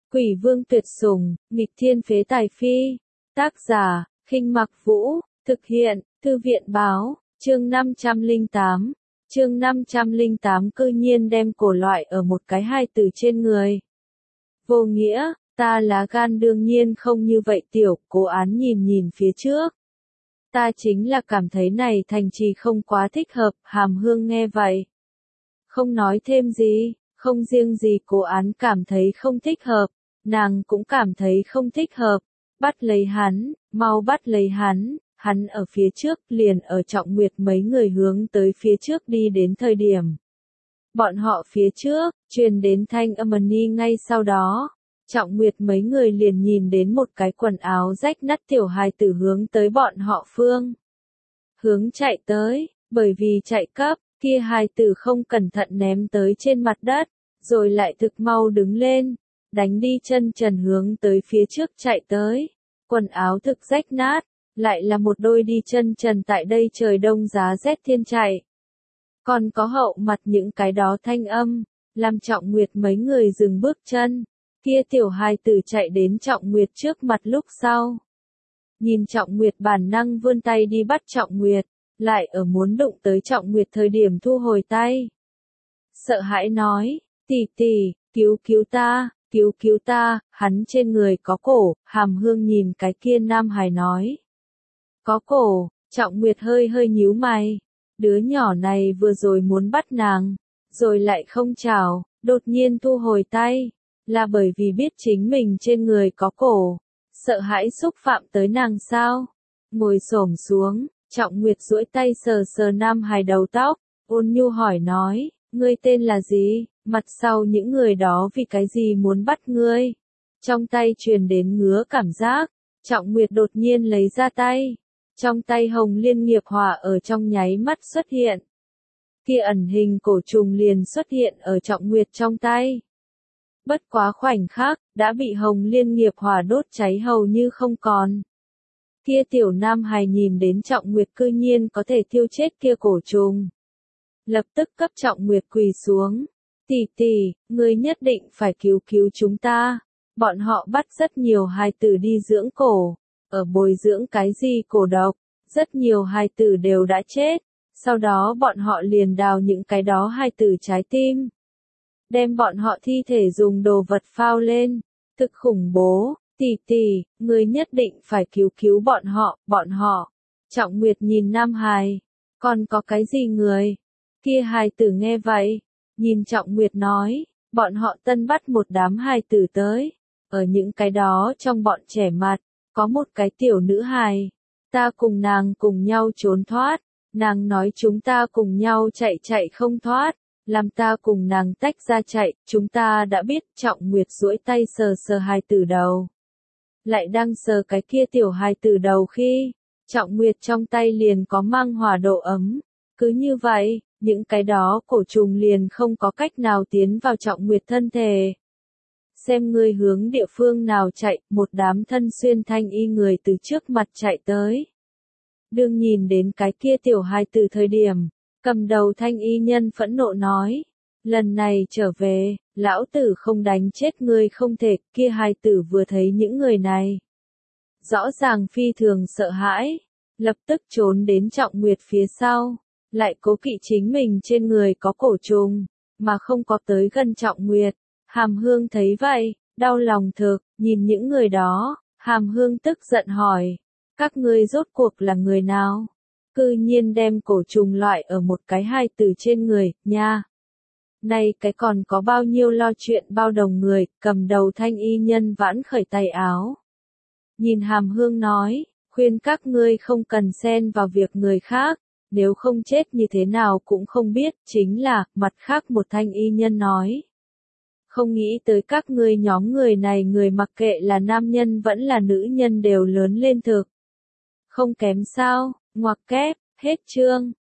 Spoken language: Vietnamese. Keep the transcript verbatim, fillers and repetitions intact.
Quỷ vương tuyệt sủng, nghịch thiên phế tài phi. Tác giả, Khinh Mặc Vũ, thực hiện, Thư viện báo, chương năm trăm lẻ tám. Chương năm trăm lẻ tám cư nhiên đem cổ loại ở một cái hai từ trên người. Vô nghĩa, ta lá gan đương nhiên không như vậy tiểu, Cố Án nhìn nhìn phía trước. Ta chính là cảm thấy này thành trì không quá thích hợp, Hàm Hương nghe vậy. Không nói thêm gì, không riêng gì Cố Án cảm thấy không thích hợp, nàng cũng cảm thấy không thích hợp. Bắt lấy hắn, mau bắt lấy hắn, hắn ở phía trước, liền ở Trọng Nguyệt mấy người hướng tới phía trước đi đến thời điểm. Bọn họ phía trước, truyền đến thanh âm ni ngay sau đó. Trọng Nguyệt mấy người liền nhìn đến một cái quần áo rách nát tiểu hài tử hướng tới bọn họ phương. Hướng chạy tới, bởi vì chạy cấp, kia hài tử không cẩn thận ném tới trên mặt đất, rồi lại thực mau đứng lên, đánh đi chân trần hướng tới phía trước chạy tới. Quần áo thực rách nát, lại là một đôi đi chân trần tại đây trời đông giá rét thiên chạy. Còn có hậu mặt những cái đó thanh âm, làm Trọng Nguyệt mấy người dừng bước chân. Kia tiểu hài tử chạy đến Trọng Nguyệt trước mặt lúc sau. Nhìn Trọng Nguyệt bản năng vươn tay đi bắt Trọng Nguyệt, lại ở muốn đụng tới Trọng Nguyệt thời điểm thu hồi tay. Sợ hãi nói, tỷ tỷ, cứu cứu ta, cứu cứu ta, hắn trên người có cổ, Hàm Hương nhìn cái kia nam hài nói. Có cổ, Trọng Nguyệt hơi hơi nhíu mày, đứa nhỏ này vừa rồi muốn bắt nàng, rồi lại không chào, đột nhiên thu hồi tay. Là bởi vì biết chính mình trên người có cổ, sợ hãi xúc phạm tới nàng sao? Ngồi xổm xuống, Trọng Nguyệt duỗi tay sờ sờ nam hài đầu tóc, ôn nhu hỏi nói, ngươi tên là gì? Mặt sau những người đó vì cái gì muốn bắt ngươi? Trong tay truyền đến ngứa cảm giác, Trọng Nguyệt đột nhiên lấy ra tay, trong tay hồng liên nghiệp hỏa ở trong nháy mắt xuất hiện. Kia ẩn hình cổ trùng liền xuất hiện ở Trọng Nguyệt trong tay. Bất quá khoảnh khắc, đã bị hồng liên nghiệp hỏa đốt cháy hầu như không còn. Kia tiểu nam hài nhìn đến Trọng Nguyệt cư nhiên có thể thiêu chết kia cổ trùng. Lập tức cấp Trọng Nguyệt quỳ xuống. Tỷ tỷ, ngươi nhất định phải cứu cứu chúng ta. Bọn họ bắt rất nhiều hài tử đi dưỡng cổ. Ở bồi dưỡng cái gì cổ độc. Rất nhiều hài tử đều đã chết. Sau đó bọn họ liền đào những cái đó hài tử trái tim. Đem bọn họ thi thể dùng đồ vật phao lên, thực khủng bố, tỷ tỷ, ngươi nhất định phải cứu cứu bọn họ, bọn họ. Trọng Nguyệt nhìn Nam Hài, còn có cái gì người? Kia hài tử nghe vậy, nhìn Trọng Nguyệt nói, bọn họ tân bắt một đám hài tử tới, ở những cái đó trong bọn trẻ mặt, có một cái tiểu nữ hài, ta cùng nàng cùng nhau trốn thoát, nàng nói chúng ta cùng nhau chạy chạy không thoát. Làm ta cùng nàng tách ra chạy, chúng ta đã biết. Trọng Nguyệt duỗi tay sờ sờ hài tử đầu. Lại đang sờ cái kia tiểu hài tử đầu khi, Trọng Nguyệt trong tay liền có mang hỏa độ ấm. Cứ như vậy, những cái đó cổ trùng liền không có cách nào tiến vào Trọng Nguyệt thân thể. Xem ngươi hướng địa phương nào chạy, một đám thân xuyên thanh y người từ trước mặt chạy tới. Đương nhìn đến cái kia tiểu hài tử thời điểm. Cầm đầu thanh y nhân phẫn nộ nói, lần này trở về, lão tử không đánh chết ngươi không thể. Kia hài tử vừa thấy những người này, rõ ràng phi thường sợ hãi, lập tức trốn đến Trọng Nguyệt phía sau, lại cố kỵ chính mình trên người có cổ trùng, mà không có tới gần Trọng Nguyệt. Hàm Hương thấy vậy, đau lòng thực, nhìn những người đó, Hàm Hương tức giận hỏi, các ngươi rốt cuộc là người nào? Cư nhiên đem cổ trùng loại ở một cái hài tử trên người, nha. Này cái còn có bao nhiêu lo chuyện bao đồng người, cầm đầu thanh y nhân vãn khởi tay áo. Nhìn Hàm Hương nói, khuyên các ngươi không cần xen vào việc người khác, nếu không chết như thế nào cũng không biết, chính là, mặt khác một thanh y nhân nói. Không nghĩ tới các ngươi nhóm người này người mặc kệ là nam nhân vẫn là nữ nhân đều lớn lên thực. Không kém sao. Ngoặc kép, hết chương.